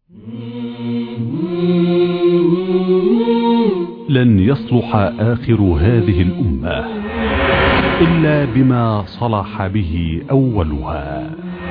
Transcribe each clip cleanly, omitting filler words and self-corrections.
لن يصلح آخر هذه الأمة إلا بما صلح به أولها.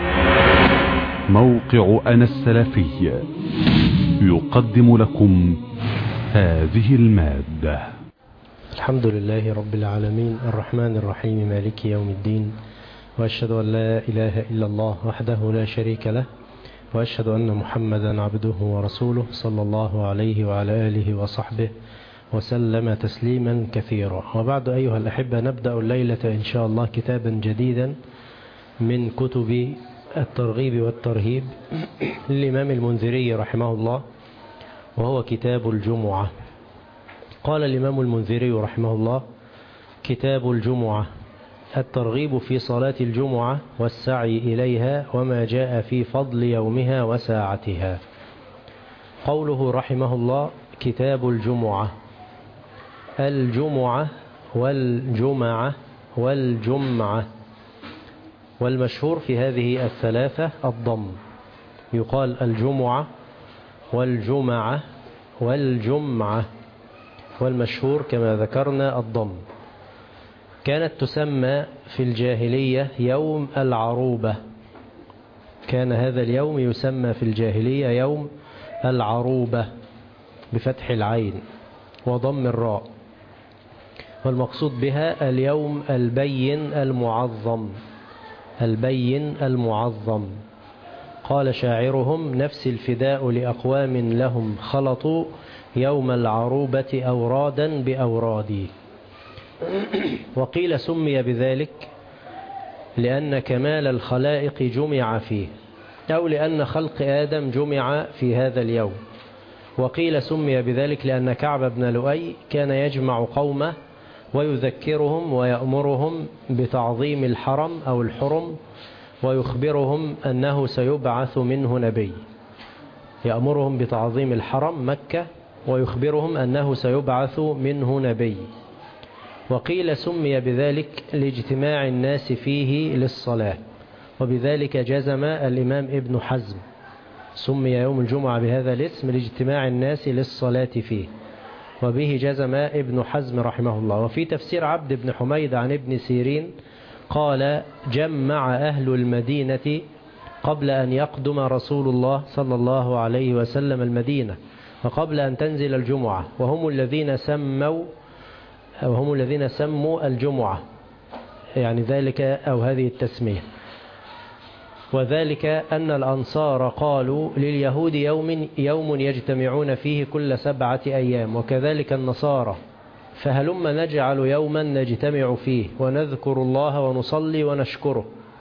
موقع أنا السلفي يقدم لكم هذه المادة. الحمد لله رب العالمين الرحمن الرحيم مالك يوم الدين، وأشهد أن لا إله إلا الله وحده لا شريك له، وأشهد أن محمدا عبده ورسوله صلى الله عليه وعلى آله وصحبه وسلم تسليما كثيرا. وبعد أيها الأحبة، نبدأ الليلة إن شاء الله كتابا جديدا من كتب الترغيب والترهيب للإمام المنذري رحمه الله، وهو كتاب الجمعة. قال الإمام المنذري رحمه الله: كتاب الجمعة، الترغيب في صلاة الجمعة والسعي إليها وما جاء في فضل يومها وساعتها. قوله رحمه الله: كتاب الجمعة، الجمعة والجمعة والجمعة، والمشهور في هذه الثلاثة الضم، يقال الجمعة والجمعة والجمعة، والمشهور كما ذكرنا الضم. كانت تسمى في الجاهلية يوم العروبة، كان هذا اليوم يسمى في الجاهلية يوم العروبة بفتح العين وضم الراء، والمقصود بها اليوم البين المعظم، البين المعظم. قال شاعرهم: نفس الفداء لأقوام لهم خلطوا يوم العروبة أورادا بأورادي. وقيل سمي بذلك لأن كمال الخلائق جمع فيه، أو لأن خلق آدم جمع في هذا اليوم. وقيل سمي بذلك لأن كعب بن لؤي كان يجمع قومه ويذكرهم ويأمرهم بتعظيم الحرم أو الحرم، ويخبرهم أنه سيبعث منه نبي، يأمرهم بتعظيم الحرم مكة ويخبرهم أنه سيبعث منه نبي. وقيل سمي بذلك لاجتماع الناس فيه للصلاة، وبذلك جزم الإمام ابن حزم، سمي يوم الجمعة بهذا الاسم لاجتماع الناس للصلاة فيه، وبه جزم ابن حزم رحمه الله. وفي تفسير عبد بن حميد عن ابن سيرين قال: جمع أهل المدينة قبل أن يقدم رسول الله صلى الله عليه وسلم المدينة، وقبل أن تنزل الجمعة، وهم الذين سموا الجمعة، يعني ذلك أو هذه التسمية. وذلك أن الأنصار قالوا لليهود يوم يجتمعون فيه كل 7 أيام، وكذلك النصارى، فهلما نجعل يوما نجتمع فيه ونذكر الله ونصلي ونشكره،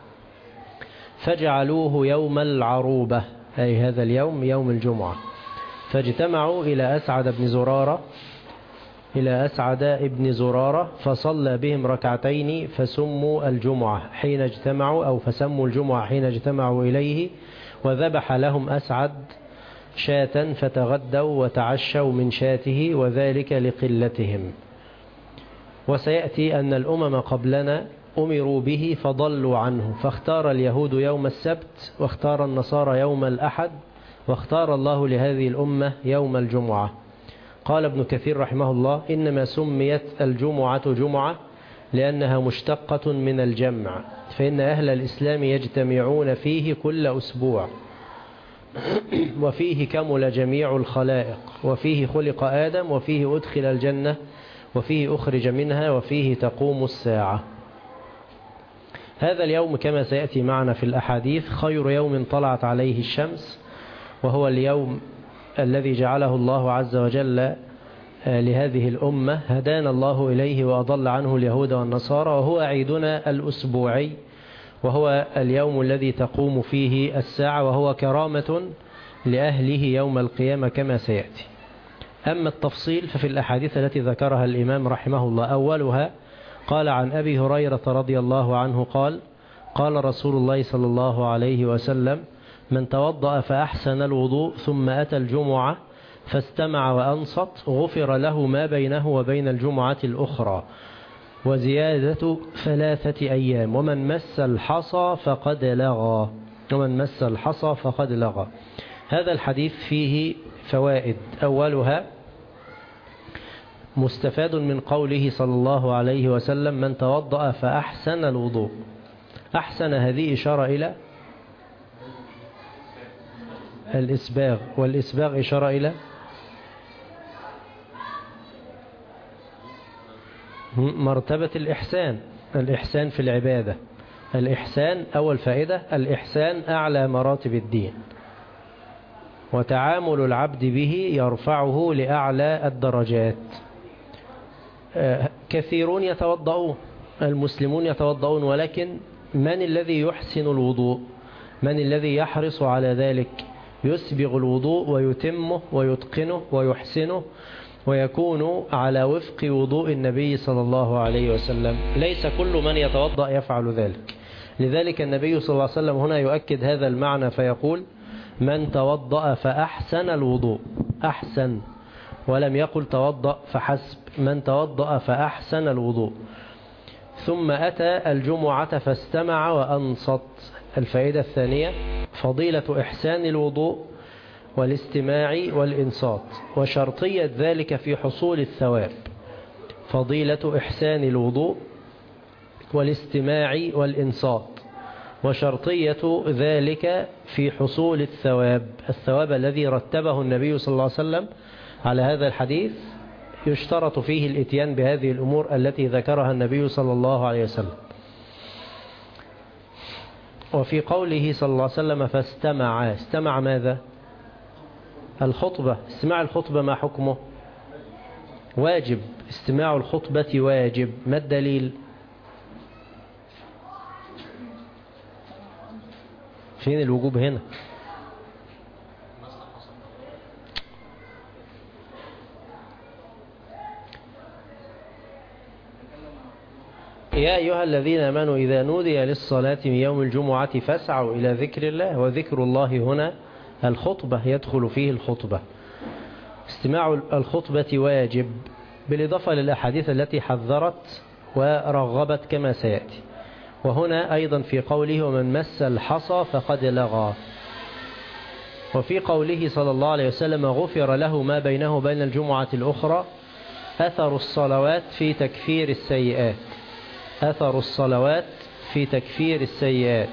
فجعلوه يوم العروبة، أي هذا اليوم يوم الجمعة. فاجتمعوا إلى أسعد ابن زرارة فصلى بهم ركعتين فسموا الجمعة حين اجتمعوا، أو فسموا الجمعة حين اجتمعوا إليه، وذبح لهم أسعد شاة فتغدوا وتعشوا من شاته، وذلك لقلتهم. وسيأتي أن الأمم قبلنا أمروا به فضلوا عنه، فاختار اليهود يوم السبت، واختار النصارى يوم الأحد، واختار الله لهذه الأمة يوم الجمعة. قال ابن كثير رحمه الله: إنما سميت الجمعة جمعة لأنها مشتقة من الجمع، فإن أهل الإسلام يجتمعون فيه كل أسبوع، وفيه كمل جميع الخلائق، وفيه خلق آدم، وفيه أدخل الجنة، وفيه أخرج منها، وفيه تقوم الساعة. هذا اليوم كما سيأتي معنا في الأحاديث خير يوم طلعت عليه الشمس، وهو اليوم الذي جعله الله عز وجل لهذه الأمة، هدانا الله إليه وأضل عنه اليهود والنصارى، وهو عيدنا الأسبوعي، وهو اليوم الذي تقوم فيه الساعة، وهو كرامة لأهله يوم القيامة كما سيأتي. أما التفصيل ففي الأحاديث التي ذكرها الإمام رحمه الله، أولها قال عن أبي هريرة رضي الله عنه قال: قال رسول الله صلى الله عليه وسلم: من توضأ فأحسن الوضوء ثم أتى الجمعة فاستمع وأنصت غفر له ما بينه وبين الجمعة الأخرى، وزيادة 3 أيام، ومن مس الحصى فقد لغى، ومن مس الحصى فقد لغى. هذا الحديث فيه فوائد. أولها مستفاد من قوله صلى الله عليه وسلم من توضأ فأحسن الوضوء. أحسن هذه إشارة إلى الإسباغ، والإسباغ إشارة إلى مرتبة الإحسان. الإحسان في العبادة، الإحسان أول فائدة، الإحسان أعلى مراتب الدين، وتعامل العبد به يرفعه لأعلى الدرجات. كثيرون يتوضؤون، المسلمون يتوضؤون، ولكن من الذي يحسن الوضوء؟ من الذي يحرص على ذلك؟ يسبغ الوضوء ويتمه ويتقنه ويحسنه ويكون على وفق وضوء النبي صلى الله عليه وسلم. ليس كل من يتوضأ يفعل ذلك. لذلك النبي صلى الله عليه وسلم هنا يؤكد هذا المعنى فيقول من توضأ فأحسن الوضوء. أحسن، ولم يقل توضأ فحسب، من توضأ فأحسن الوضوء. ثم أتى الجمعة فاستمع وأنصت. الفائدة الثانية فضيلة إحسان الوضوء والاستماع والإنصات، وشرطية ذلك في حصول الثواب. فضيلة إحسان الوضوء والاستماع والإنصات، وشرطية ذلك في حصول الثواب. الثواب الذي رتبه النبي صلى الله عليه وسلم على هذا الحديث يشترط فيه الاتيان بهذه الأمور التي ذكرها النبي صلى الله عليه وسلم. وفي قوله صلى الله عليه وسلم فاستمع، استمع ماذا؟ الخطبة. استماع الخطبة ما حكمه؟ واجب. استماع الخطبة واجب. ما الدليل؟ فين الوجوب هنا؟ يا أيها الذين آمنوا إذا نودي للصلاة من يوم الجمعة فاسعوا إلى ذكر الله. وذكر الله هنا الخطبة، يدخل فيه الخطبة. استماع الخطبة واجب، بالإضافة للأحاديث التي حذرت ورغبت كما سيأتي. وهنا أيضا في قوله ومن مس الحصى فقد لغى. وفي قوله صلى الله عليه وسلم غفر له ما بينه وبين الجمعة الأخرى أثر الصلوات في تكفير السيئات. أثر الصلوات في تكفير السيئات.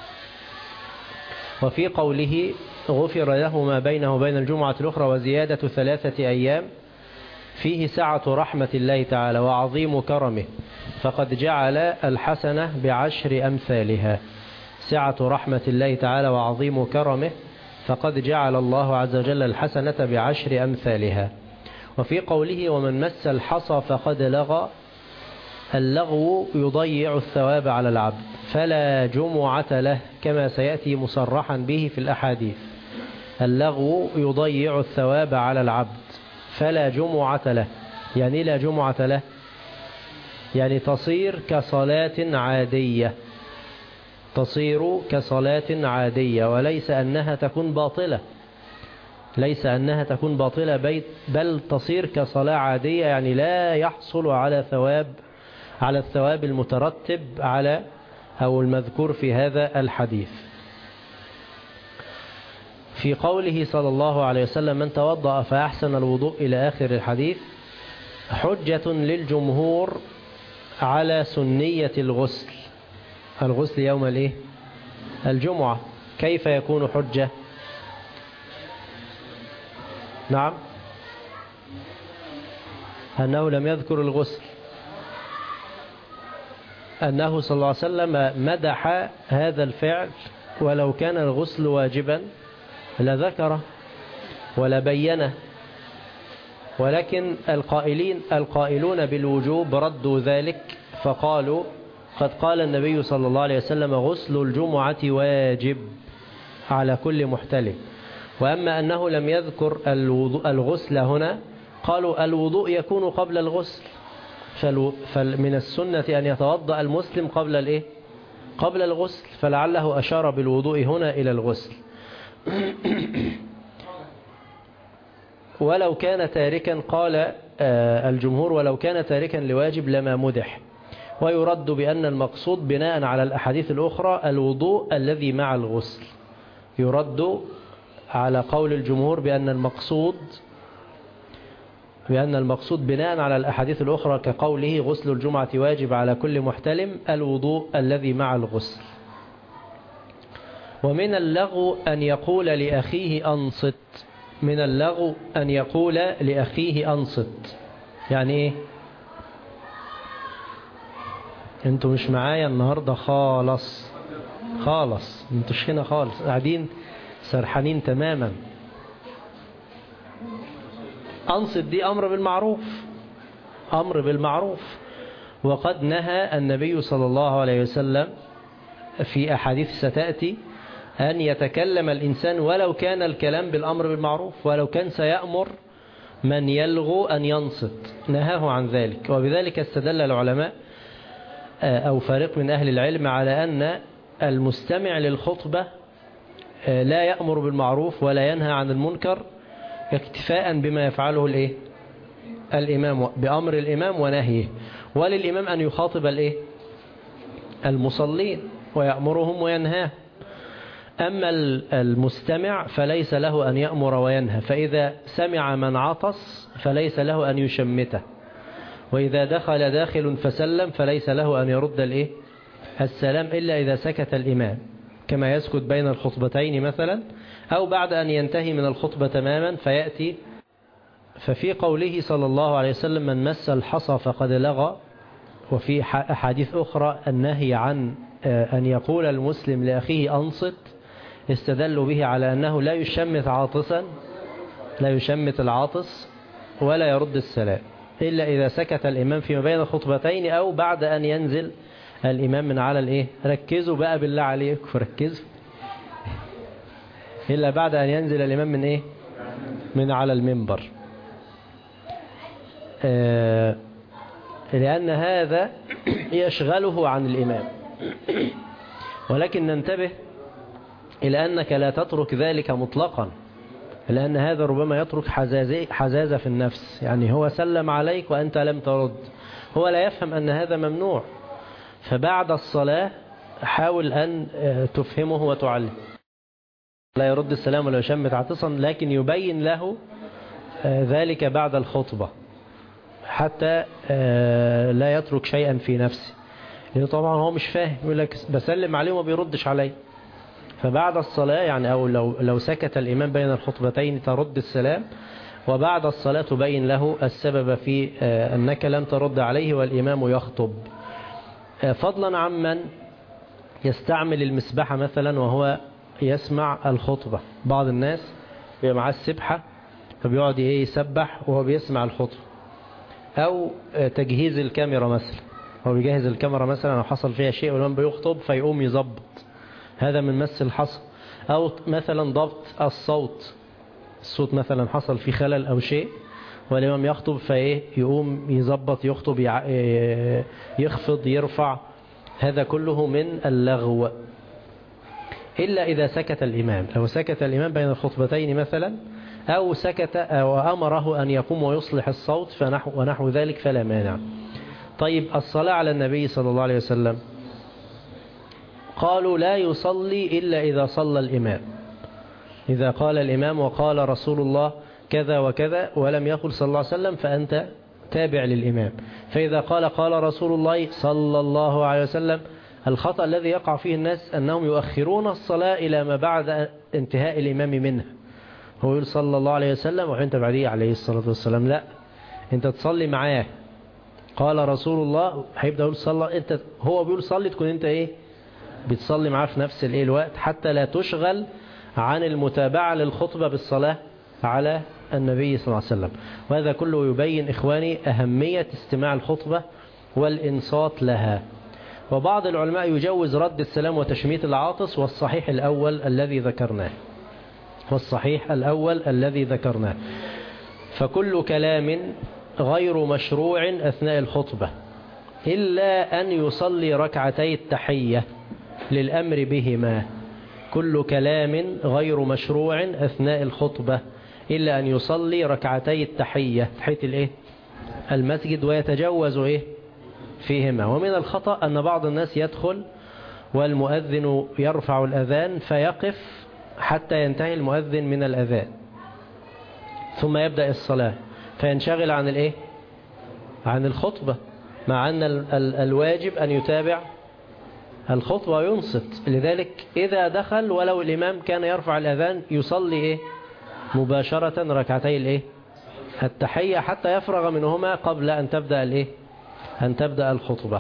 وفي قوله غفر له ما بينه وبين الجمعة الأخرى وزيادة 3 أيام فيه سعة رحمة الله تعالى وعظيم كرمه، فقد جعل الحسنة ب10 أمثالها. سعة رحمة الله تعالى وعظيم كرمه، فقد جعل الله عز وجل الحسنة ب10 أمثالها. وفي قوله ومن مس الحصى فقد لغى، اللغو يضيع الثواب على العبد فلا جمعة له، كما سيأتي مصرحا به في الأحاديث. اللغو يضيع الثواب على العبد فلا جمعة له. يعني لا جمعة له، يعني تصير كصلاة عادية، تصير كصلاة عادية، وليس أنها تكون باطلة، ليس أنها تكون باطلة، بل تصير كصلاة عادية، يعني لا يحصل على الثواب المترتب على أو المذكور في هذا الحديث. في قوله صلى الله عليه وسلم من توضأ فأحسن الوضوء إلى آخر الحديث حجة للجمهور على سنية الغسل. الغسل يوم الجمعة. كيف يكون حجة؟ نعم، أنه لم يذكر الغسل، أنه صلى الله عليه وسلم مدح هذا الفعل، ولو كان الغسل واجبا لذكره ولبينه، ولكن القائلون بالوجوب ردوا ذلك فقالوا قد قال النبي صلى الله عليه وسلم غسل الجمعة واجب على كل محتلم. وأما أنه لم يذكر الغسل هنا قالوا الوضوء يكون قبل الغسل، فمن السنة أن يتوضأ المسلم قبل الغسل، فلعله أشار بالوضوء هنا إلى الغسل. ولو كان تاركا، قال الجمهور ولو كان تاركا لواجب لما مدح. ويرد بأن المقصود بناء على الأحاديث الأخرى الوضوء الذي مع الغسل، يرد على قول الجمهور بأن المقصود بناء على الأحاديث الأخرى كقوله غسل الجمعة واجب على كل محتلم الوضوء الذي مع الغسل. ومن اللغو أن يقول لأخيه أنصت. من اللغو أن يقول لأخيه أنصت. يعني إيه؟ أنتوا مش معايا النهاردة خالص، أنتوش هنا خالص، قاعدين سرحانين تماما. أنصت دي أمر بالمعروف، وقد نهى النبي صلى الله عليه وسلم في أحاديث ستأتي أن يتكلم الإنسان ولو كان الكلام بالأمر بالمعروف، ولو كان سيأمر من يلغو أن ينصت، نهاه عن ذلك. وبذلك استدل العلماء أو فريق من أهل العلم على أن المستمع للخطبة لا يأمر بالمعروف ولا ينهى عن المنكر اكتفاء بما يفعله الإمام، بأمر الإمام ونهيه، وللإمام أن يخاطب المصلين ويأمرهم وينهاه. أما المستمع فليس له أن يأمر وينهى، فإذا سمع من عطس فليس له أن يشمته، وإذا دخل داخل فسلم فليس له أن يرد السلام إلا إذا سكت الإمام، كما يسكت بين الخطبتين مثلا، أو بعد أن ينتهي من الخطبة تماما فيأتي. ففي قوله صلى الله عليه وسلم من مس الحصى فقد لغى، وفي أحاديث أخرى النهي عن أن يقول المسلم لأخيه أنصت، استدلوا به على أنه لا يشمت العاطس ولا يرد السلام إلا إذا سكت الإمام فيما بين الخطبتين، أو بعد أن ينزل الإمام من على ركزوا بقى بالله عليكم، ركزوا، إلا بعد أن ينزل الإمام من على المنبر، لأن هذا يشغله عن الإمام. ولكن ننتبه إلى أنك لا تترك ذلك مطلقا، لأن هذا ربما يترك حزازة في النفس، يعني هو سلم عليك وأنت لم ترد، هو لا يفهم أن هذا ممنوع. فبعد الصلاة حاول أن تفهمه وتعلم، لا يرد السلام ولا يشمت عاطسا، لكن يبين له ذلك بعد الخطبة حتى لا يترك شيئا في نفسه، لأنه طبعا هو مش فاهم، يقول لك بسلم عليه وما بيردش عليه. فبعد الصلاة يعني، أو لو سكت الإمام بين الخطبتين ترد السلام، وبعد الصلاة تبين له السبب في أنك لم ترد عليه والإمام يخطب. فضلا عمن يستعمل المسبحة مثلا وهو يسمع الخطبة. بعض الناس بيبقى معاه السبحة فبيقعد يسبح وهو بيسمع الخطبة، أو تجهيز الكاميرا مثلا، هو بيجهز الكاميرا مثلا وحصل فيها شيء والإمام بيخطب فيقوم يظبط، هذا من مس الحصى. أو مثلا ضبط الصوت مثلا حصل فيه خلل أو شيء والإمام يخطب يقوم يظبط، يخطب، يخفض، يرفع، هذا كله من اللغو، إلا إذا سكت الإمام. لو سكت الإمام بين الخطبتين مثلا، أو سكت أو أمره أن يقوم ويصلح الصوت ونحو ذلك فلا مانع. طيب الصلاة على النبي صلى الله عليه وسلم، قالوا لا يصلي إلا إذا صلى الإمام. إذا قال الإمام وقال رسول الله كذا وكذا ولم يقل صلى الله عليه وسلم فأنت تابع للإمام. فإذا قال رسول الله صلى الله عليه وسلم، الخطأ الذي يقع فيه الناس أنهم يؤخرون الصلاة إلى ما بعد انتهاء الإمام منها. هو يقول صلى الله عليه وسلم وأنت بعديه عليه الصلاة والسلام، لا، أنت تصلي معاه. قال رسول الله هيبدأ يقول صلى، أنت هو بيقول صلي، تكون أنت بتصلي معاه في نفس الوقت، حتى لا تشغل عن المتابعة للخطبة بالصلاة على النبي صلى الله عليه وسلم. وهذا كله يبين إخواني أهمية استماع الخطبة والإنصات لها. وبعض العلماء يجوز رد السلام وتشميت العاطس، والصحيح الأول الذي ذكرناه. فكل كلام غير مشروع أثناء الخطبة إلا أن يصلي ركعتي التحية للأمر بهما. كل كلام غير مشروع أثناء الخطبة إلا أن يصلي ركعتي التحية، تحية المسجد، ويتجوز فيهما. ومن الخطأ أن بعض الناس يدخل والمؤذن يرفع الأذان فيقف حتى ينتهي المؤذن من الأذان، ثم يبدأ الصلاة، فينشغل عن الإيه؟ عن الخطبة، مع أن الواجب أن يتابع الخطبة وينصت. لذلك إذا دخل ولو الإمام كان يرفع الأذان يصلي إيه؟ مباشرة ركعتي الإيه؟ التحية حتى يفرغ منهما قبل أن تبدأ الإيه؟ أن تبدأ الخطبة.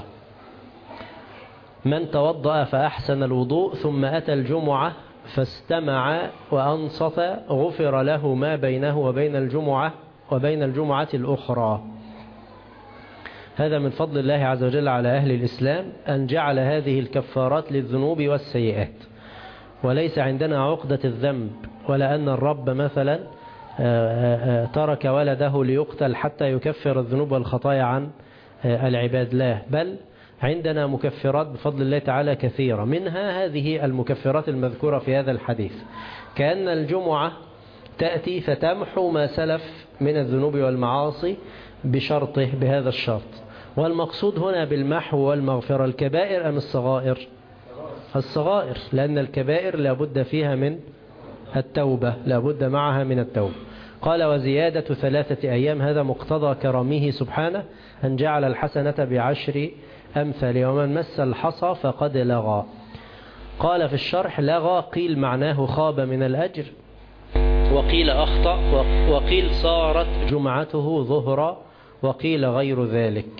من توضأ فأحسن الوضوء ثم أتى الجمعة فاستمع وأنصت غفر له ما بينه وبين الجمعة الأخرى. هذا من فضل الله عز وجل على أهل الإسلام أن جعل هذه الكفارات للذنوب والسيئات، وليس عندنا عقدة الذنب، ولا أن الرب مثلا ترك ولده ليقتل حتى يكفر الذنوب والخطايا عن العباد، لا، بل عندنا مكفرات بفضل الله تعالى كثيرة، منها هذه المكفرات المذكورة في هذا الحديث، كأن الجمعة تأتي فتمحو ما سلف من الذنوب والمعاصي بشرطه، بهذا الشرط. والمقصود هنا بالمحو والمغفرة الكبائر أم الصغائر؟ الصغائر، لأن الكبائر لابد فيها من التوبة، لابد معها من التوبة. قال وزيادة 3 أيام، هذا مقتضى كرمه سبحانه أن جعل الحسنة ب10 أمثال، ومن مس الحصى فقد لغى. قال في الشرح لغى قيل معناه خاب من الأجر، وقيل أخطأ، وقيل صارت جمعته ظهرا، وقيل غير ذلك.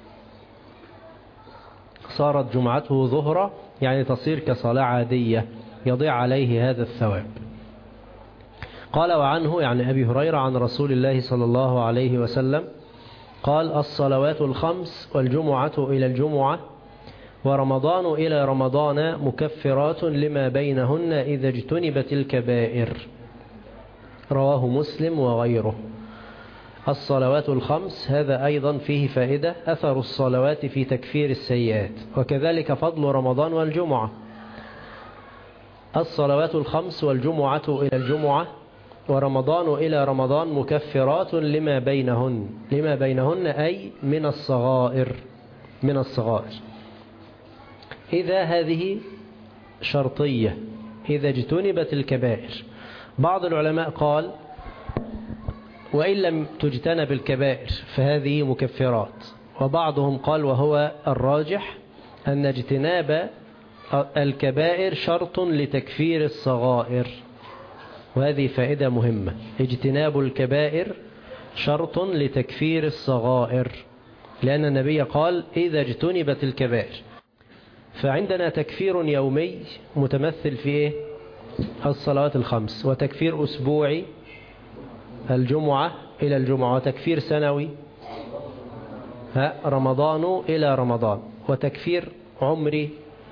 صارت جمعته ظهرا يعني تصير كصلاة عادية يضيع عليه هذا الثواب. قال وعنه يعني أبي هريرة عن رسول الله صلى الله عليه وسلم قال الصلوات الخمس والجمعة إلى الجمعة ورمضان إلى رمضان مكفرات لما بينهن إذا اجتنبت الكبائر. رواه مسلم وغيره. الصلوات الخمس هذا أيضا فيه فائدة، أثر الصلوات في تكفير السيئات، وكذلك فضل رمضان والجمعة. الصلوات الخمس والجمعة إلى الجمعة ورمضان إلى رمضان مكفرات لما بينهن، لما بينهن أي من الصغائر، من الصغائر. إذا هذه شرطية، إذا اجتنبت الكبائر. بعض العلماء قال وإن لم تجتنب الكبائر فهذه مكفرات، وبعضهم قال وهو الراجح أن اجتناب الكبائر شرط لتكفير الصغائر، وهذه فائدة مهمة، اجتناب الكبائر شرط لتكفير الصغائر، لأن النبي قال إذا اجتنبت الكبائر. فعندنا تكفير يومي متمثل في إيه؟ الصلوات الخمس، وتكفير أسبوعي الجمعة إلى الجمعة، وتكفير سنوي رمضان إلى رمضان، وتكفير عمري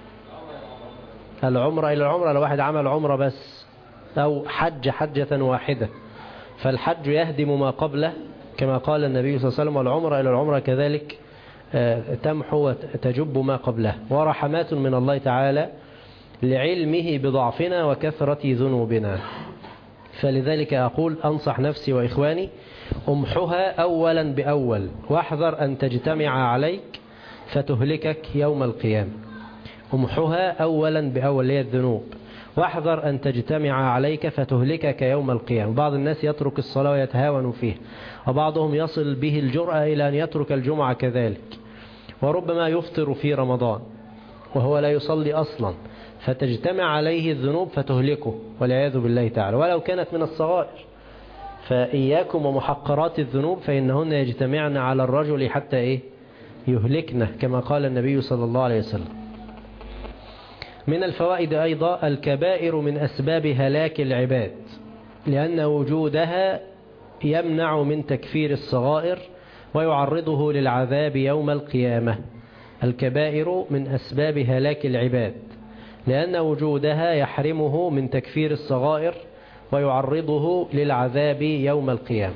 العمرة إلى العمرة لو واحد عمل عمرة بس، أو حجة واحدة، فالحج يهدم ما قبله كما قال النبي صلى الله عليه وسلم، والعمرة إلى العمرة كذلك تمحو وتجب ما قبله. ورحمات من الله تعالى لعلمه بضعفنا وكثرة ذنوبنا. فلذلك أقول أنصح نفسي وإخواني أمحها أولا بأول، واحذر أن تجتمع عليك فتهلكك يوم القيامة. أمحها أولا بأول هي الذنوب، واحذر أن تجتمع عليك فتهلكك يوم القيامة. بعض الناس يترك الصلاة ويتهاون فيه، وبعضهم يصل به الجرأة إلى أن يترك الجمعة كذلك، وربما يفطر في رمضان وهو لا يصلي أصلا، فتجتمع عليه الذنوب فتهلكه والعياذ بالله تعالى، ولو كانت من الصغائر. فإياكم ومحقرات الذنوب فإنهن يجتمعن على الرجل حتى يهلكنا كما قال النبي صلى الله عليه وسلم. من الفوائد أيضا الكبائر من أسباب هلاك العباد، لأن وجودها يمنع من تكفير الصغائر ويعرضه للعذاب يوم القيامة. الكبائر من أسباب هلاك العباد، لأن وجودها يحرمه من تكفير الصغائر ويعرضه للعذاب يوم القيامة.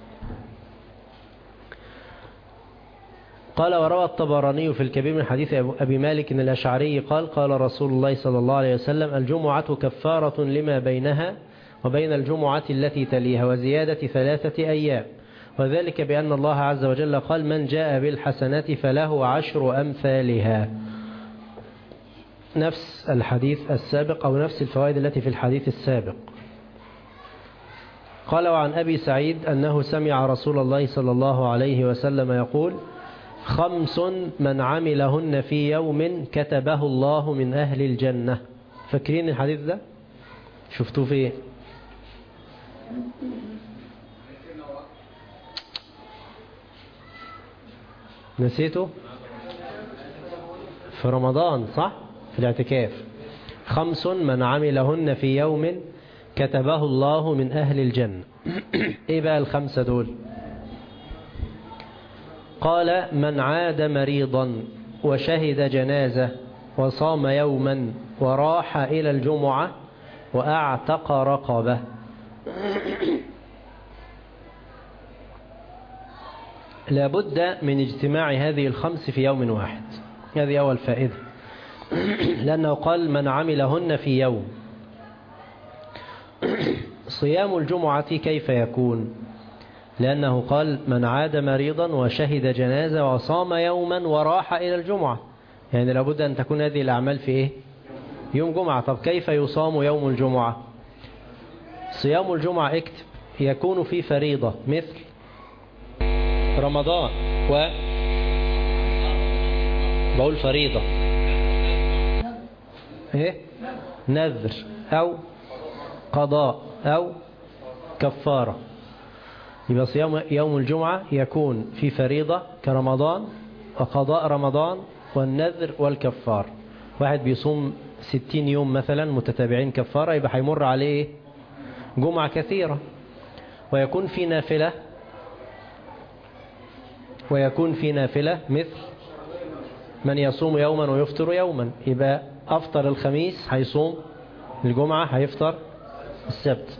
قال وروى الطبراني في الكبير من حديث أبي مالك الأشعري قال قال رسول الله صلى الله عليه وسلم الجمعة كفارة لما بينها وبين الجمعة التي تليها وزيادة 3 أيام، وذلك بأن الله عز وجل قال من جاء بالحسنة فله 10 أمثالها. نفس الحديث السابق أو نفس الفوائد التي في الحديث السابق. قال: وعن أبي سعيد أنه سمع رسول الله صلى الله عليه وسلم يقول: 5 من عملهن في يوم كتبه الله من أهل الجنة. فاكرين الحديث ده؟ شفتوه في ايه؟ نسيته؟ في رمضان، صح؟ في الاعتكاف. 5 من عملهن في يوم كتبه الله من أهل الجنة. ايه بقى ال5 دول؟ قال: من عاد مريضا وشهد جنازة وصام يوما وراح إلى الجمعة وأعتق رقبة. لابد من اجتماع هذه ال5 في يوم واحد. هذه أول فائدة. لأنه قال: من عملهن في يوم. صيام الجمعة كيف يكون؟ لأنه قال: من عاد مريضا وشهد جنازة وصام يوما وراح إلى الجمعة. يعني لابد أن تكون هذه الأعمال في إيه؟ يوم جمعة. طب كيف يصام يوم الجمعة؟ صيام الجمعة اكتب يكون في فريضة مثل رمضان بقول فريضة ايه؟ نذر أو قضاء أو كفارة. يبقى صيام يوم الجمعة يكون في فريضة كرمضان وقضاء رمضان والنذر والكفار. واحد بيصوم 60 يوم مثلا متتابعين كفارة، يبقى هيمر عليه جمعة كثيرة. ويكون في نافلة مثل من يصوم يوما ويفطر يوما. يبقى أفطر الخميس هيصوم الجمعة، هيفطر السبت.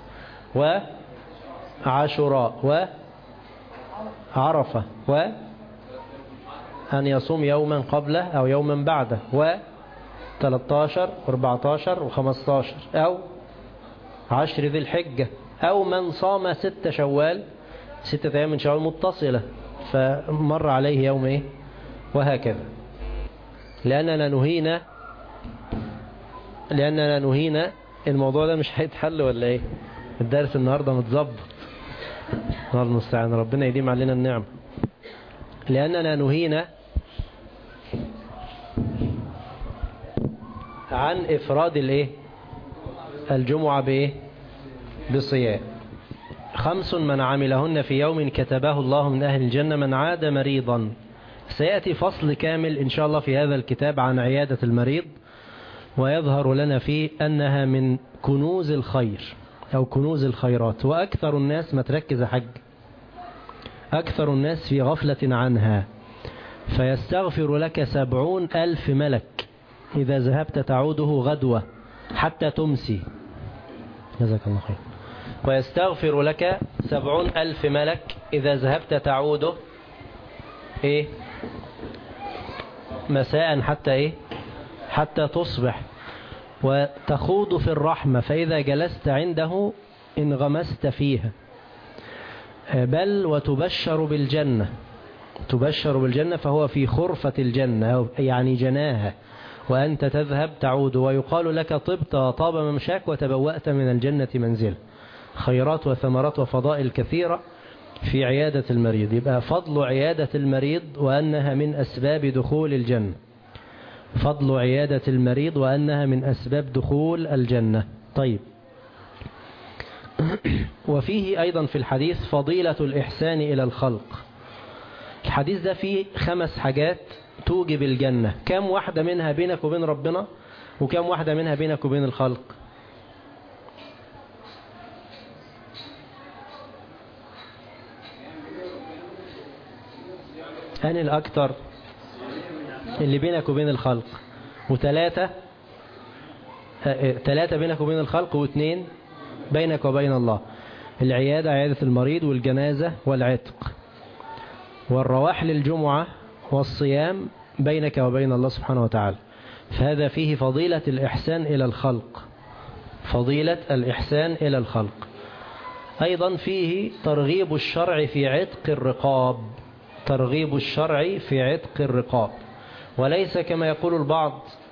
وعاشوراء وعرفة، وأن يصوم يوما قبله أو يوما بعده، و13 و14 و15 أو 10 ذي الحجة، أو من صام 6 شوال 6 أيام من شوال متصلة فمر عليه يوم إيه، وهكذا. لأننا نهينا الموضوع ده. مش هيتحل ولا إيه؟ الدرس النهاردة متظبط، الله المستعان، ربنا يديم علينا النعم. لأننا نهينا عن إفراد الإيه؟ الجمعة بإيه؟ بصيام. 5 من عملهن في يوم كتبه الله من أهل الجنة. من عاد مريضا. سيأتي فصل كامل إن شاء الله في هذا الكتاب عن عيادة المريض، ويظهر لنا فيه أنها من كنوز الخير أو كنوز الخيرات. وأكثر الناس، ما تركز حج، أكثر الناس في غفلة عنها. فيستغفر لك 70,000 ملك إذا ذهبت تعوده غدوة حتى تمسي. جزاك الله خير. ويستغفر لك 70,000 ملك إذا ذهبت تعوده إيه؟ مساء حتى إيه؟ حتى تصبح. وتخوض في الرحمة، فإذا جلست عنده انغمست فيها. بل وتبشر بالجنة، تبشر بالجنة، فهو في خرفة الجنة يعني جناها، وأنت تذهب تعود، ويقال لك طبت وطاب ممشاك وتبوأت من الجنة منزل. خيرات وثمرات وفضائل كثيرة في عيادة المريض. يبقى فضل عيادة المريض وأنها من أسباب دخول الجنة. فضل عيادة المريض وأنها من أسباب دخول الجنة. طيب، وفيه أيضا في الحديث فضيلة الإحسان إلى الخلق. الحديث ده فيه 5 حاجات توجب الجنة. كم واحدة منها بينك وبين ربنا، وكم واحدة منها بينك وبين الخلق؟ أنا الأكثر اللي بينك وبين الخلق. و3 بينك وبين الخلق، و2 بينك وبين الله. العيادة، عيادة المريض، والجنازة، والعتق، والرواح للجمعة، والصيام بينك وبين الله سبحانه وتعالى. فهذا فيه فضيلة الإحسان إلى الخلق. فضيلة الإحسان إلى الخلق. أيضا فيه ترغيب الشرع في عتق الرقاب. ترغيب الشرع في عتق الرقاب. وليس كما يقول البعض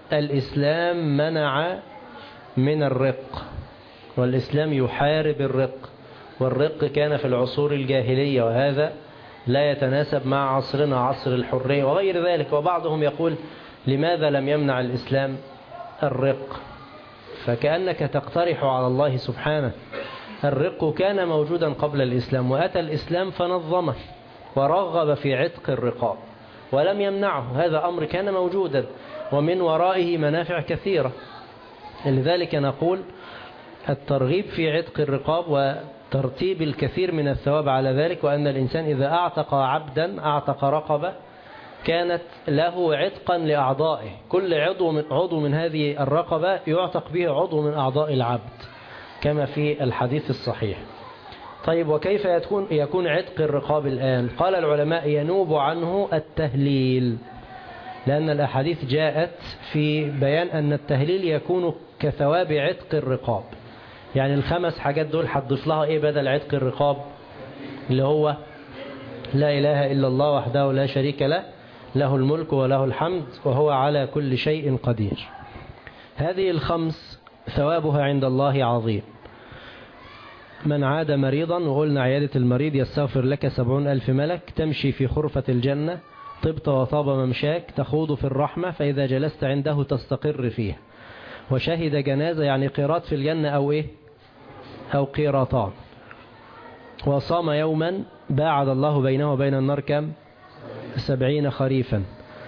الإسلام منع من الرق، والإسلام يحارب الرق، والرق كان في العصور الجاهلية، وهذا لا يتناسب مع عصرنا عصر الحرية وغير ذلك. وبعضهم يقول لماذا لم يمنع الإسلام الرق؟ فكأنك تقترح على الله سبحانه. الرق كان موجودا قبل الإسلام، وأتى الإسلام فنظمه ورغب في عتق الرقاب ولم يمنعه. هذا أمر كان موجودا ومن ورائه منافع كثيرة. لذلك نقول الترغيب في عتق الرقاب وترتيب الكثير من الثواب على ذلك، وأن الإنسان إذا أعتق عبدا أعتق رقبة كانت له عتقا لأعضائه، كل عضو من هذه الرقبة يعتق به عضو من أعضاء العبد كما في الحديث الصحيح. طيب وكيف يكون عتق الرقاب الآن؟ قال العلماء ينوب عنه التهليل، لأن الأحاديث جاءت في بيان أن التهليل يكون كثواب عتق الرقاب. يعني الخمس حاجات دول هتضيف لها إيه بدل عتق الرقاب؟ اللي هو لا إله إلا الله وحده لا شريك له، له الملك وله الحمد وهو على كل شيء قدير. هذه الخمس ثوابها عند الله عظيم. من عاد مريضا، وقلنا عيادة المريض يستغفر لك 70,000 ملك، تمشي في خرفة الجنة، طبت وطاب ممشاك، تخوض في الرحمة فإذا جلست عنده تستقر فيها. وشهد جنازة يعني قيراط في الجنة أو إيه؟ أو قيراطان. وصام يوما باعد الله بينه وبين النار كم؟ 70 خريفا.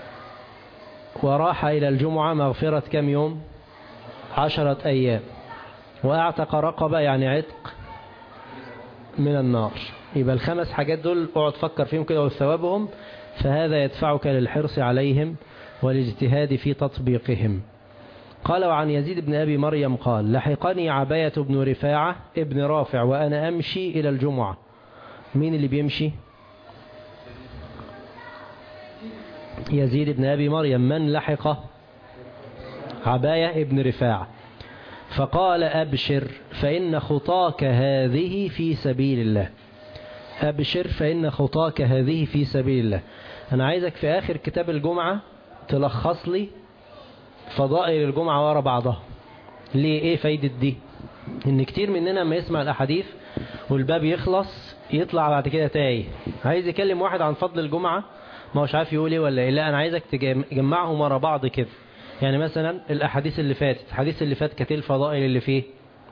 وراح إلى الجمعة مغفرة كم يوم؟ 10 أيام. وأعتق رقبة يعني عتق من النار. يبقى الخمس حاجات دول اقعد فكر فيهم كده وثوابهم، فهذا يدفعك للحرص عليهم والاجتهاد في تطبيقهم. قال وعن يزيد بن أبي مريم قال لحقني عباية بن رفاعة ابن رافع وأنا أمشي إلى الجمعة. مين اللي بيمشي؟ يزيد بن أبي مريم. من لحقه؟ عباية ابن رفاعة. فقال أبشر فإن خطاك هذه في سبيل الله. أبشر فإن خطاك هذه في سبيل الله. أنا عايزك في آخر كتاب الجمعة تلخص لي فضائل الجمعة ورا بعضها. ليه؟ إيه فايدة دي؟ إن كتير مننا لما يسمع الأحاديث والباب يخلص يطلع بعد كده تايه، عايز يكلم واحد عن فضل الجمعة ما هوش عارف يقول إيه ولا إيه. لا، أنا عايزك تجمعهم ورا بعض كده. يعني مثلا الأحاديث اللي فاتت، الحديث اللي فات كانت الفضائل اللي فيه؟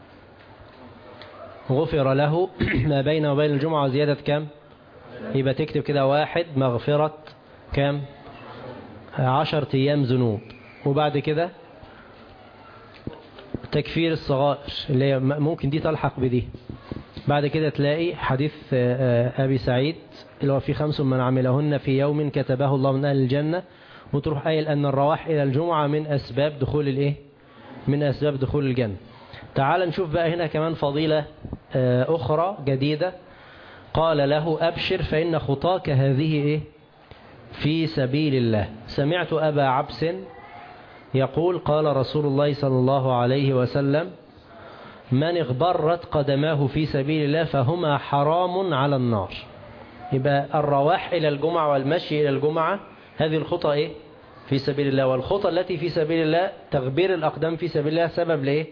غفر له ما بين وبين الجمعة وزيادة كم؟ يبقى تكتب كده 1 مغفرة كم؟ 10 أيام ذنوب. وبعد كده تكفير الصغائر اللي هي ممكن دي تلحق بدي. بعد كده تلاقي حديث أبي سعيد اللي هو في 5 من عملهن في يوم كتبه الله من أهل الجنة، وتروح قايل أن الرواح إلى الجمعة من أسباب دخول الإيه؟ من أسباب دخول الجنة. تعال نشوف بقى هنا كمان فضيلة أخرى جديدة. قال له أبشر فإن خطاك هذه إيه؟ في سبيل الله. سمعت أبا عبس يقول قال رسول الله صلى الله عليه وسلم من اغبرت قدماه في سبيل الله فهما حرام على النار. يبقى الرواح إلى الجمعة والمشي إلى الجمعة هذه الخطى إيه؟ في سبيل الله. والخطى التي في سبيل الله تغبير الأقدام في سبيل الله سبب لإيه؟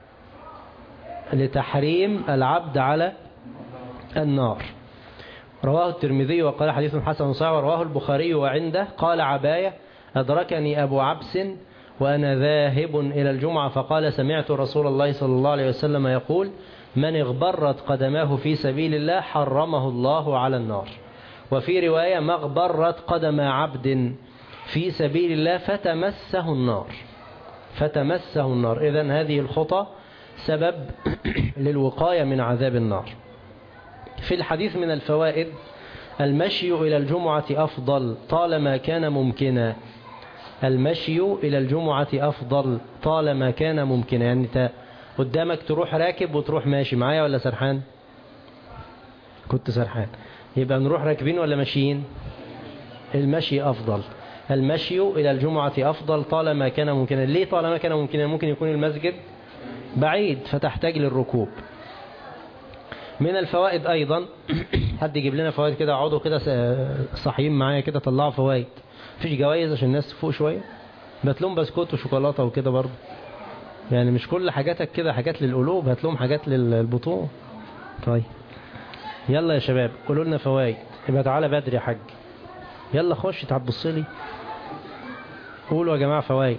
لتحريم العبد على النار. رواه الترمذي وقال حديث حسن صحيح، ورواه البخاري وعنده. قال عباية أدركني أبو عبس وأنا ذاهب إلى الجمعة فقال سمعت رسول الله صلى الله عليه وسلم يقول من اغبرت قدماه في سبيل الله حرمه الله على النار. وفي رواية ما اغبرت قدم عبد في سبيل الله فتمسه النار. فتمسه النار. إذن هذه الخطى سبب للوقاية من عذاب النار. في الحديث من الفوائد المشي إلى الجمعة أفضل طالما كان ممكنا. المشي إلى الجمعة أفضل طالما كان ممكنا. يعني انت قدامك تروح راكب وتروح ماشي. معايا ولا سرحان؟ كنت سرحان. يبقى نروح راكبين ولا ماشيين؟ المشي أفضل. المشي إلى الجمعة أفضل طالما كان ممكنا. ليه طالما كان ممكنا؟ ممكن يكون المسجد بعيد فتحتاج للركوب. من الفوائد أيضا حد يجيب لنا فوائد كده، اقعدوا كده صحيين معايا كده طلعوا فوائد. مفيش جوائز عشان الناس تفوق شوية؟ بات لهم بسكوت وشوكولاتة وكده برضه، يعني مش كل حاجاتك كده حاجات للقلوب، هات لهم حاجات للبطون. طيب يلا يا شباب قولوا لنا فوائد. يبقى تعالى بدري يا حاج، يلا خش تعبص لي، قولوا يا جماعة فوائد.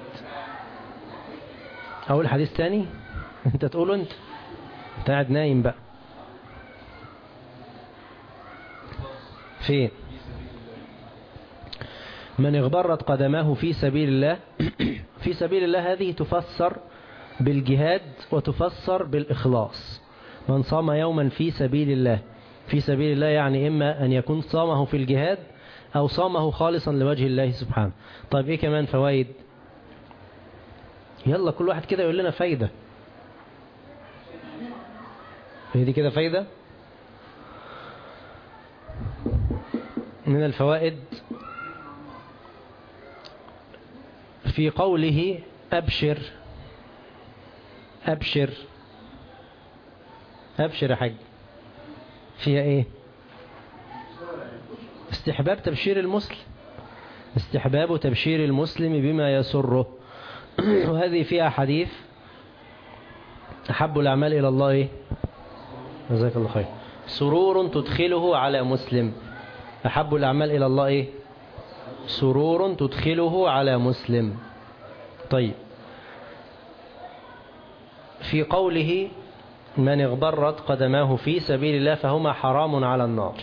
اقول حديث تاني؟ انت تقولوا، انت قاعد نايم بقى. فين؟ من اغبرت قدماه في سبيل الله. في سبيل الله هذه تفسر بالجهاد وتفسر بالإخلاص. من صام يوما في سبيل الله، في سبيل الله يعني إما أن يكون صامه في الجهاد أو صامه خالصا لوجه الله سبحانه. طيب إيه كمان فوائد؟ يلا كل واحد كده يقول لنا فايدة. هي دي كده فايدة من الفوائد. في قوله أبشر، أبشر أبشر يا حاج، فيها إيه؟ استحباب تبشير المسلم، استحباب تبشير المسلم بما يسره. وهذه فيها حديث أحب الأعمال إلى الله إيه؟ جزاك الله خير. سرور تدخله على مسلم. أحب الأعمال إلى الله إيه؟ سرور تدخله على مسلم. طيب في قوله من اغبرت قدماه في سبيل الله فهما حرام على النار،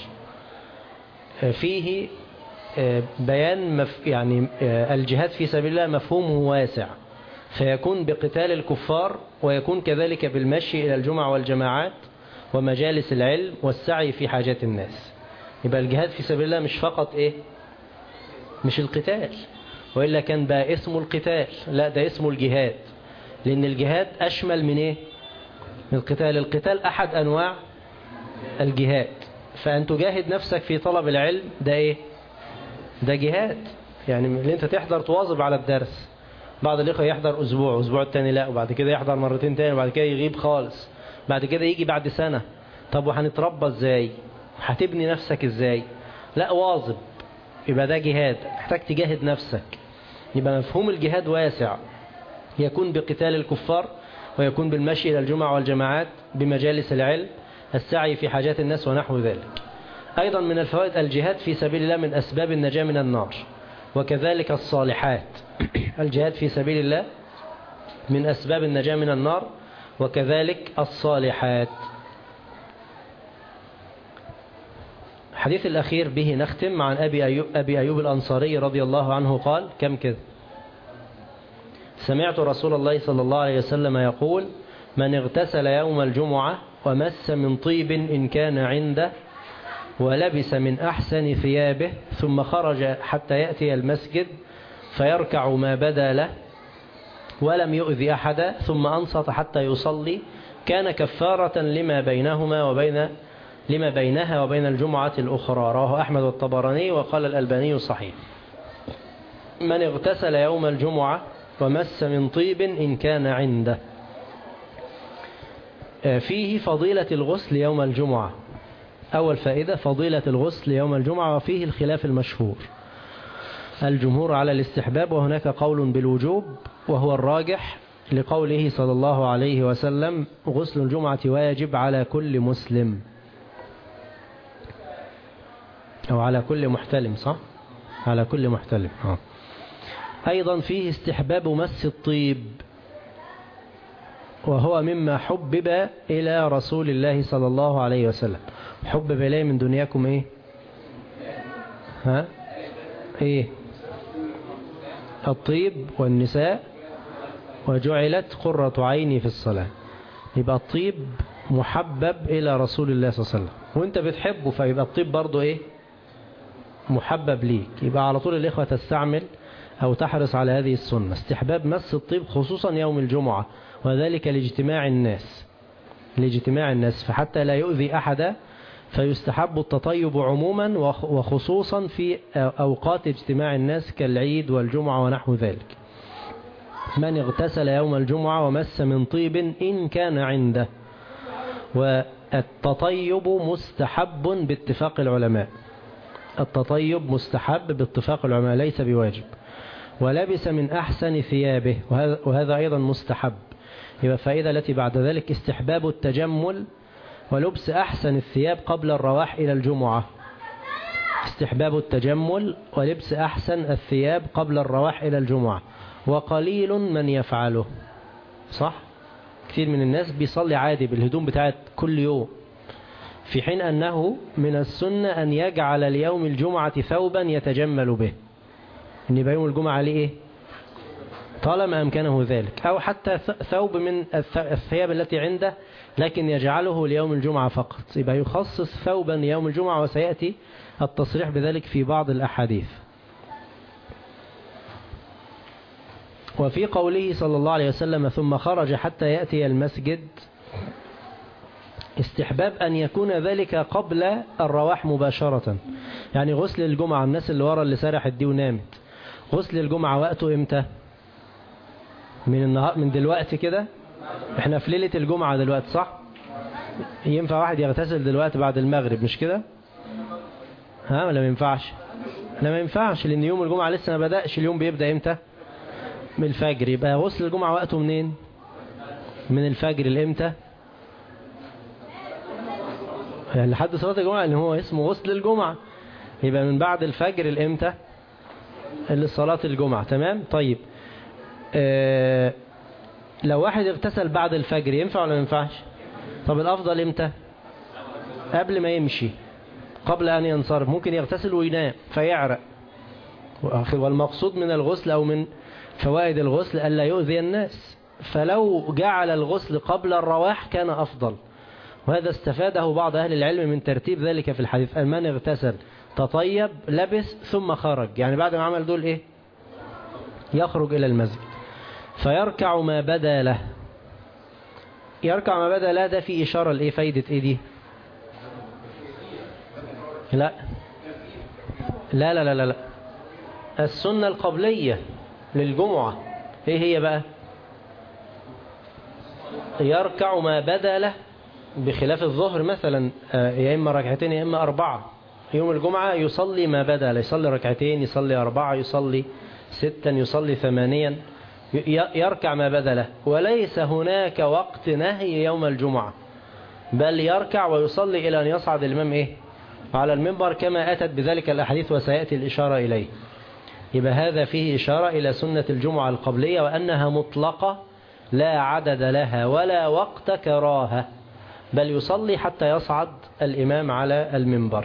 فيه بيان يعني الجهاد في سبيل الله مفهومه واسع، فيكون بقتال الكفار ويكون كذلك بالمشي إلى الجمع والجماعات ومجالس العلم والسعي في حاجات الناس. يبقى الجهاد في سبيل الله مش فقط إيه؟ مش القتال، وإلا كان بقى اسمه القتال، لا ده اسمه الجهاد، لأن الجهاد أشمل من إيه؟ من القتال. القتال أحد أنواع الجهاد، فأن تجاهد نفسك في طلب العلم ده إيه؟ ده جهاد. يعني اللي أنت تحضر تواظب على الدرس، بعض الإخوة يحضر أسبوع، أسبوع التاني لا، وبعد كده يحضر مرتين تاني، وبعد كده يغيب خالص، بعد كده يجي بعد سنة. طب وهنتربى إزاي؟ هتبني نفسك إزاي؟ لا واظب، يبقى ده جهاد، محتاج تجاهد نفسك. يبقى مفهوم الجهاد واسع، يكون بقتال الكفار ويكون بالمشي إلى الجمع والجماعات بمجالس العلم، السعي في حاجات الناس ونحو ذلك. أيضا من الفوائد الجهاد في سبيل الله من أسباب النجاة من النار، وكذلك الصالحات. الجهاد في سبيل الله من أسباب النجاة من النار وكذلك الصالحات. الحديث الأخير به نختم عن أبي أيوب الأنصاري رضي الله عنه قال كم كذا؟ سمعت رسول الله صلى الله عليه وسلم يقول من اغتسل يوم الجمعة ومس من طيب إن كان عنده ولبس من أحسن ثيابه ثم خرج حتى يأتي المسجد فيركع ما بدا له ولم يؤذي أحدا ثم أنصت حتى يصلي كان كفارة لما بينها وبين الجمعة الأخرى. رواه أحمد والطبراني وقال الألباني صحيح. من اغتسل يوم الجمعة ومس من طيب إن كان عنده. فيه فضيلة الغسل يوم الجمعة. أول فائدة فضيلة الغسل يوم الجمعة، وفيه الخلاف المشهور، الجمهور على الاستحباب وهناك قول بالوجوب وهو الراجح لقوله صلى الله عليه وسلم غسل الجمعة واجب على كل مسلم أو على كل محتلم، صح؟ على كل محتلم. أيضا فيه استحباب مس الطيب وهو مما حبب إلى رسول الله صلى الله عليه وسلم. حبب إليه من دنياكم إيه؟ ها؟ إيه؟ الطيب والنساء وجعلت قرة عيني في الصلاة. يبقى الطيب محبب إلى رسول الله صلى الله عليه وسلم وانت بتحبه، فيبقى الطيب برضو إيه؟ محبب ليك. يبقى على طول الإخوة تستعمل أو تحرص على هذه السنة، استحباب مس الطيب خصوصا يوم الجمعة، وذلك لاجتماع الناس فحتى لا يؤذي أحدا، فيستحب التطيب عموما وخصوصا في أوقات اجتماع الناس كالعيد والجمعة ونحو ذلك. من اغتسل يوم الجمعة ومس من طيب إن كان عنده. والتطيب مستحب باتفاق العلماء، التطيب مستحب باتفاق العلماء ليس بواجب. ولبس من أحسن ثيابه، وهذا أيضا مستحب. يبقى فائدة التي بعد ذلك استحباب التجمل ولبس أحسن الثياب قبل الرواح إلى الجمعة. استحباب التجمل ولبس أحسن الثياب قبل الرواح إلى الجمعة، وقليل من يفعله. صح؟ كثير من الناس بيصلي عادي بالهدوم بتاعت كل يوم، في حين أنه من السنة أن يجعل ليوم الجمعة ثوبا يتجمل به، أن يبقى يوم الجمعة عليه إيه؟ طالما أمكنه ذلك، أو حتى ثوب من الثياب التي عنده لكن يجعله ليوم الجمعة فقط، يبقى يخصص ثوبا يوم الجمعة، وسيأتي التصريح بذلك في بعض الأحاديث. وفي قوله صلى الله عليه وسلم ثم خرج حتى يأتي المسجد، استحباب أن يكون ذلك قبل الرواح مباشرة. يعني غسل الجمعة، الناس اللي ورا اللي سرحت دي ونامت، غسل الجمعة وقته إمتى؟ من النهار، من دلوقتي كده. احنا في ليلة الجمعة دلوقتي صح؟ ينفع واحد يغتسل دلوقتي بعد المغرب مش كده؟ ها ولا ما ينفعش؟ لا ما ينفعش، لأن يوم الجمعة لسه ما بدأش، اليوم بيبدأ إمتى؟ من الفجر. يبقى غسل الجمعة وقته منين؟ من الفجر لإمتى؟ يعني لحد صلاة الجمعة، اللي هو اسمه غسل الجمعة. يبقى من بعد الفجر لإمتى؟ لصلاة الجمعة. تمام؟ طيب لو واحد اغتسل بعد الفجر ينفع ولا ما ينفعش؟ طب الأفضل إمتى؟ قبل ما يمشي، قبل أن ينصرف. ممكن يغتسل وينام فيعرق، والمقصود من الغسل أو من فوائد الغسل ألا يؤذي الناس، فلو جعل الغسل قبل الرواح كان أفضل. وهذا استفاده بعض أهل العلم من ترتيب ذلك في الحديث: من اغتسل تطيب لبس ثم خرج، يعني بعد ما عمل دول إيه؟ يخرج إلى المسجد فيركع ما بدا له. يركع ما بدا له ده في إشارة لإيه؟ فايدة إيه دي؟ لا لا لا لا لا، السنة القبلية للجمعة إيه هي بقى؟ يركع ما بدا له، بخلاف الظهر مثلا يا إما ركعتين يا إما 4. يوم الجمعة يصلي ما بدا له، يصلي ركعتين، يصلي 4، يصلي 6، يصلي 8، يركع ما بدا له. وليس هناك وقت نهي يوم الجمعة، بل يركع ويصلي إلى أن يصعد الإمام إيه؟ على المنبر، كما أتت بذلك الأحاديث وسيأتي الإشارة إليه. يبقى هذا فيه إشارة إلى سنة الجمعة القبلية، وأنها مطلقة لا عدد لها ولا وقت كراهة، بل يصلي حتى يصعد الإمام على المنبر.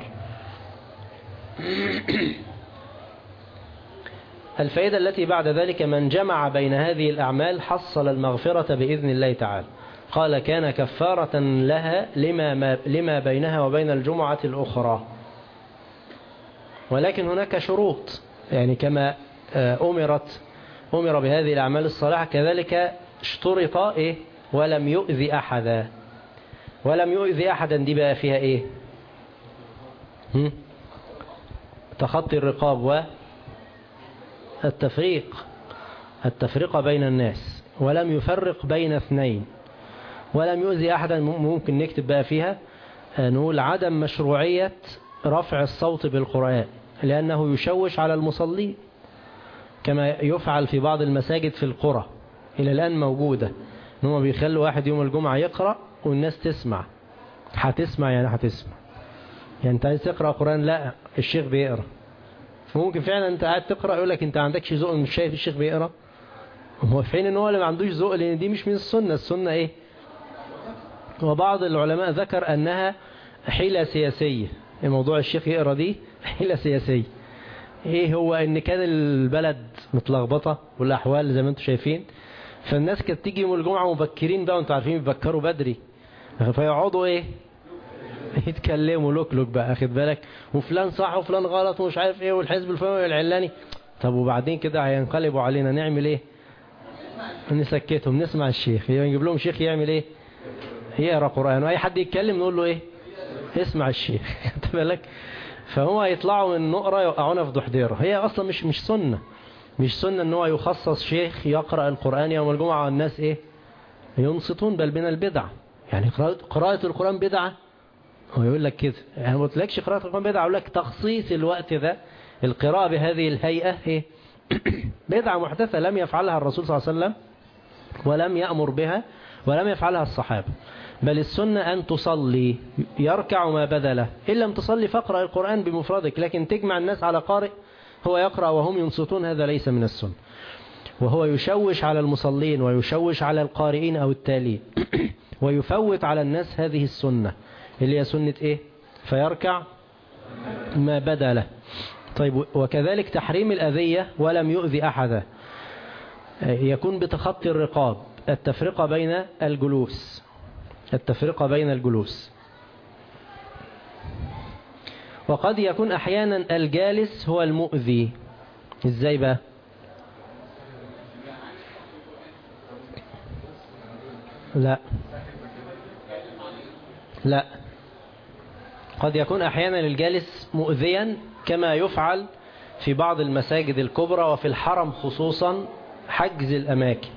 الفائدة التي بعد ذلك: من جمع بين هذه الأعمال حصل المغفرة بإذن الله تعالى. قال: كان كفارة لها لما بينها وبين الجمعة الأخرى. ولكن هناك شروط، يعني كما أمر بهذه الأعمال الصالحة كذلك اشترط إيه؟ ولم يؤذي أحدا. ولم يؤذي أحدا دي بقى فيها إيه؟ تخطي الرقاب والتفريق بين الناس، ولم يفرق بين اثنين، ولم يؤذي أحدا. ممكن نكتب بقى فيها نقول: عدم مشروعية رفع الصوت بالقرآن، لأنه يشوش على المصلين، كما يفعل في بعض المساجد في القرى إلى الآن موجودة، إنهم بيخلوا واحد يوم الجمعة يقرأ والناس تسمع. هتسمع يعني أنت عايز تقرأ قرآن؟ لا، الشيخ بيقرأ. فممكن فعلا أنت قاعد تقرأ يقول لك: أنت عندكش ذوق، مش شايف الشيخ بيقرأ؟ هو في حين إن هو اللي ما عندوش ذوق، لأن دي مش من السنة. السنة إيه؟ وبعض العلماء ذكر أنها حيلة سياسية. موضوع الشيخ يقرأ دي حيلة سياسية. إيه هو؟ إن كان البلد متلخبطة والأحوال زي ما أنتم شايفين، فالناس كانت تيجي يوم الجمعة مبكرين بقى، وأنتم عارفين بيبكروا بدري، فيقعدوا إيه؟ يتكلموا لوك بقى، أخذ بالك، وفلان صح وفلان غلط ومش عارف إيه، والحزب الفلاني والعلاني. طب وبعدين كده هينقلبوا علينا، نعمل إيه؟ نسكتهم، نسمع الشيخ. يجيب لهم شيخ يعمل إيه؟ يقرأ قرآن، وأي حد يتكلم نقول له إيه؟ اسمع الشيخ. خد بالك؟ فهو يطلعوا من نقرة يوقعونا في ضحضيرة. هي أصلا مش سنة، مش سنة ان هو يخصص شيخ يقرأ القرآن يوم الجمعة والناس ايه؟ ينصتون. بل من البدع، يعني قراءة القرآن بدعة. هو يقول لك كده، يعني ما قلتلكش قراءة القرآن بدعة، أقول لك تخصيص الوقت ذا القراءة بهذه الهيئة ايه؟ بدعة محدثة لم يفعلها الرسول صلى الله عليه وسلم ولم يأمر بها ولم يفعلها الصحابة. بل السنة أن تصلي يركع ما بدا له، إن لم تصلي فاقرأ القرآن بمفردك، لكن تجمع الناس على قارئ هو يقرأ وهم ينصتون، هذا ليس من السنة، وهو يشوش على المصلين ويشوش على القارئين أو التالين ويفوت على الناس هذه السنة اللي هي سنة إيه؟ فيركع ما بدا له. طيب، وكذلك تحريم الأذية ولم يؤذي أحدا يكون بتخطي الرقاب، التفرقة بين الجلوس. وقد يكون أحيانا الجالس هو المؤذي. إزاي بقى؟ لا، قد يكون أحيانا الجالس مؤذيا كما يفعل في بعض المساجد الكبرى وفي الحرم خصوصا حجز الأماكن.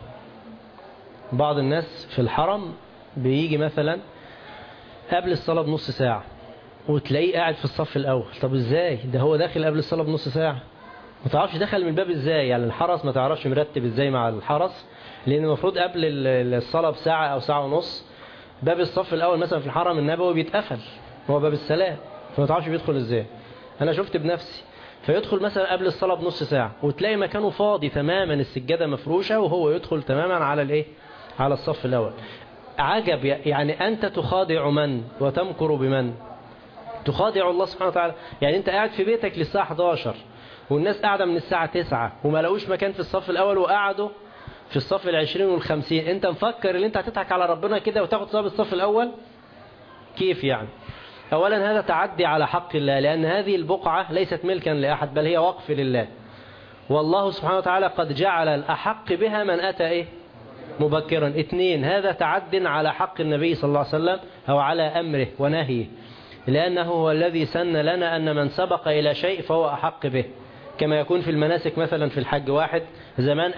بعض الناس في الحرم بيجي مثلا قبل الصلاة بنص ساعة وتلاقيه قاعد في الصف الأول. طب إزاي؟ ده هو داخل قبل الصلاة بنص ساعة، ما تعرفش دخل من الباب إزاي. يعني الحرس ما تعرفش مرتب إزاي مع الحرس، لأن المفروض قبل الصلاة بساعة أو ساعة ونص باب الصف الأول مثلا في الحرم النبوي بيتقفل، هو باب السلام، فما تعرفش بيدخل إزاي. أنا شفت بنفسي، فيدخل مثلا قبل الصلاة بنص ساعة وتلاقي مكانه فاضي تماما، السجادة مفروشة، وهو يدخل تماما على الإيه؟ على الصف الأول. عجب، يعني أنت تخادع من وتمكر بمن؟ تخادع الله سبحانه وتعالى. يعني أنت قاعد في بيتك للساعة 11 والناس قاعدة من الساعة 9 وما لقوش مكان في الصف الأول وقعدوا في الصف 20 وال50. أنت مفكر ان أنت هتضحك على ربنا كده وتاخد صف الصف الأول؟ كيف يعني؟ أولا هذا تعدي على حق الله، لأن هذه البقعة ليست ملكا لأحد بل هي وقف لله، والله سبحانه وتعالى قد جعل الأحق بها من أتى إيه؟ مبكرا. 2، هذا تعد على حق النبي صلى الله عليه وسلم أو على أمره ونهيه، لأنه هو الذي سن لنا أن من سبق إلى شيء فهو أحق به، كما يكون في المناسك مثلا في الحج. واحد زمان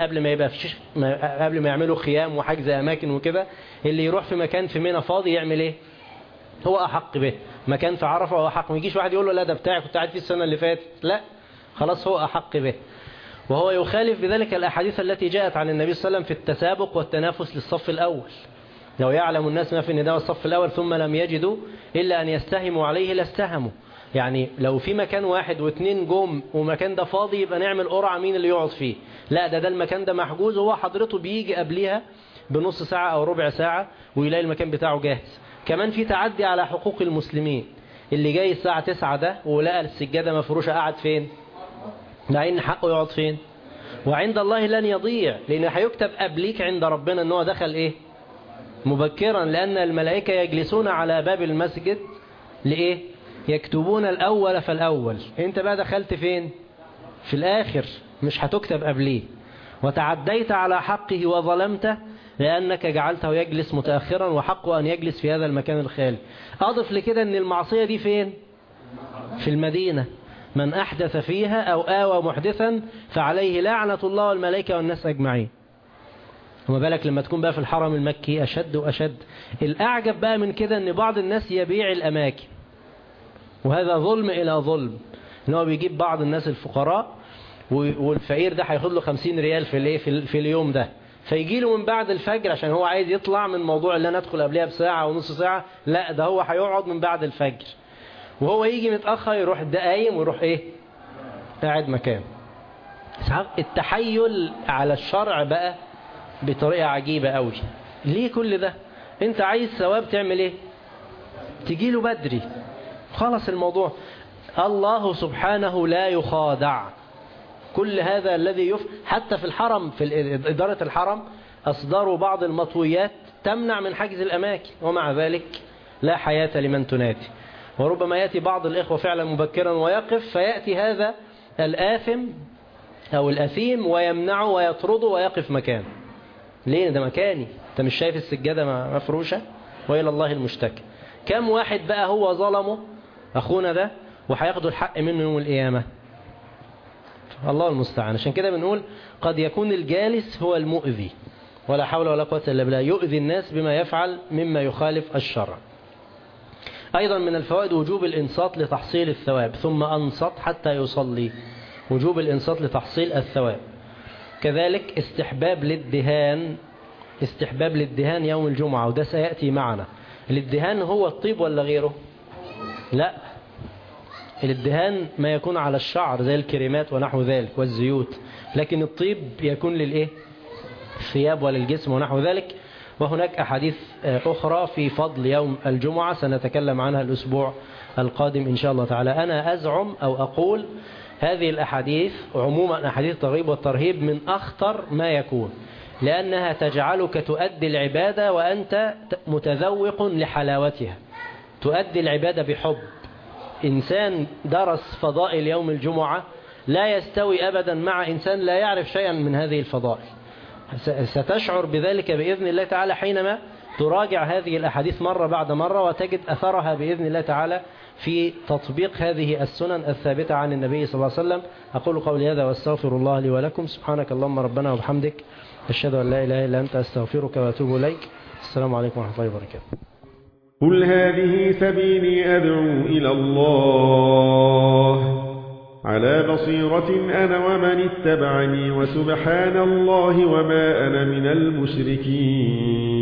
قبل ما يعملوا خيام وحجز أماكن وكده، اللي يروح في مكان في منى فاضي يعمل إيه؟ هو أحق به. مكان في عرفة هو أحق، ما يجيش واحد يقول له لا ده بتاعي كنت قاعد فيه السنة اللي فاتت، لا، خلاص هو أحق به. وهو يخالف بذلك الأحاديث التي جاءت عن النبي صلى الله عليه وسلم في التسابق والتنافس للصف الأول. لو يعلم الناس ما في النداء والصف الأول ثم لم يجدوا إلا أن يستهموا عليه لاستهموا. يعني لو في مكان 1 و2 جم ومكان ده فاضي يبقى نعمل قرعة مين اللي يقعد فيه. لا، ده المكان ده محجوز، وهو حضرته بيجي قبلها بنص ساعة أو ربع ساعة ويلاقي المكان بتاعه جاهز. كمان في تعدي على حقوق المسلمين، اللي جاي الساعة 9 ده ولقى السجادة مفروشة قاعد فين؟ لأن حقه يقعد فين؟ وعند الله لن يضيع، لأن هيكتب قبليك عند ربنا أنه دخل إيه؟ مبكرا، لأن الملائكة يجلسون على باب المسجد لإيه؟ يكتبون الأول فالأول. أنت بقى دخلت فين؟ في الآخر، مش هتكتب قبليه. وتعديت على حقه وظلمته لأنك جعلته يجلس متأخرا وحقه أن يجلس في هذا المكان الخالي. أضف لكده أن المعصية دي فين؟ في المدينة. من أحدث فيها أو آوى محدثا فعليه لعنة الله والملائكة والناس أجمعين. وما بالك لما تكون بقى في الحرم المكي أشد وأشد. الأعجب بقى من كده أن بعض الناس يبيع الأماكن، وهذا ظلم إلى ظلم. أنه بيجيب بعض الناس الفقراء والفقير ده هياخد له 50 ريال في اليوم ده، فيجي له من بعد الفجر عشان هو عايز يطلع من موضوع اللي أنا أدخل قبلها بساعة ونص ساعة. لا، ده هو هيقعد من بعد الفجر، وهو يجي متأخر يروح ده قايم ويروح إيه؟ قاعد مكان. التحيل على الشرع بقى بطريقة عجيبة قوي. ليه كل ده؟ انت عايز ثواب تعمل ايه؟ تجيله بدري، خلص الموضوع. الله سبحانه لا يخادع. كل هذا الذي حتى في الحرم، في إدارة الحرم أصدروا بعض المطويات تمنع من حجز الأماكن، ومع ذلك لا حياة لمن تنادي. وربما يأتي بعض الإخوة فعلا مبكرا ويقف، فيأتي هذا الآثم أو الأثيم ويمنعه ويطرده ويقف مكانه. ليه؟ ده مكاني، انت مش شايف السجادة مفروشة؟ وإلى الله المشتكى. كم واحد بقى هو ظلمه أخونا ده وهياخدوا الحق منه يوم القيامة؟ الله المستعان. عشان كده بنقول قد يكون الجالس هو المؤذي، ولا حول ولا قوة إلا بالله، يؤذي الناس بما يفعل مما يخالف الشرع. أيضا من الفوائد وجوب الإنصات لتحصيل الثواب، ثم أنصت حتى يصلي. وجوب الإنصات لتحصيل الثواب. كذلك استحباب للدهان يوم الجمعة، وده سيأتي معنا. الادهان هو الطيب ولا غيره؟ لا، الادهان ما يكون على الشعر زي الكريمات ونحو ذلك والزيوت، لكن الطيب يكون للإيه؟ الثياب وللجسم ونحو ذلك. وهناك أحاديث أخرى في فضل يوم الجمعة سنتكلم عنها الأسبوع القادم إن شاء الله تعالى. أنا أزعم أو أقول هذه الأحاديث عموما أحاديث الترغيب والترهيب من أخطر ما يكون، لأنها تجعلك تؤدي العبادة وأنت متذوق لحلاوتها، تؤدي العبادة بحب. إنسان درس فضائل يوم الجمعة لا يستوي أبدا مع إنسان لا يعرف شيئا من هذه الفضائل. ستشعر بذلك بإذن الله تعالى حينما تراجع هذه الأحاديث مرة بعد مرة، وتجد أثرها بإذن الله تعالى في تطبيق هذه السنن الثابتة عن النبي صلى الله عليه وسلم. أقول قولي هذا واستغفر الله لي ولكم. سبحانك اللهم ربنا وبحمدك، أشهد أن لا إله إلا أنت، أستغفرك وأتوب إليك. السلام عليكم ورحمة الله وبركاته. قل هذه سبيلي أدعو إلى الله على بصيرة أنا ومن اتبعني، وسبحان الله وما أنا من المشركين.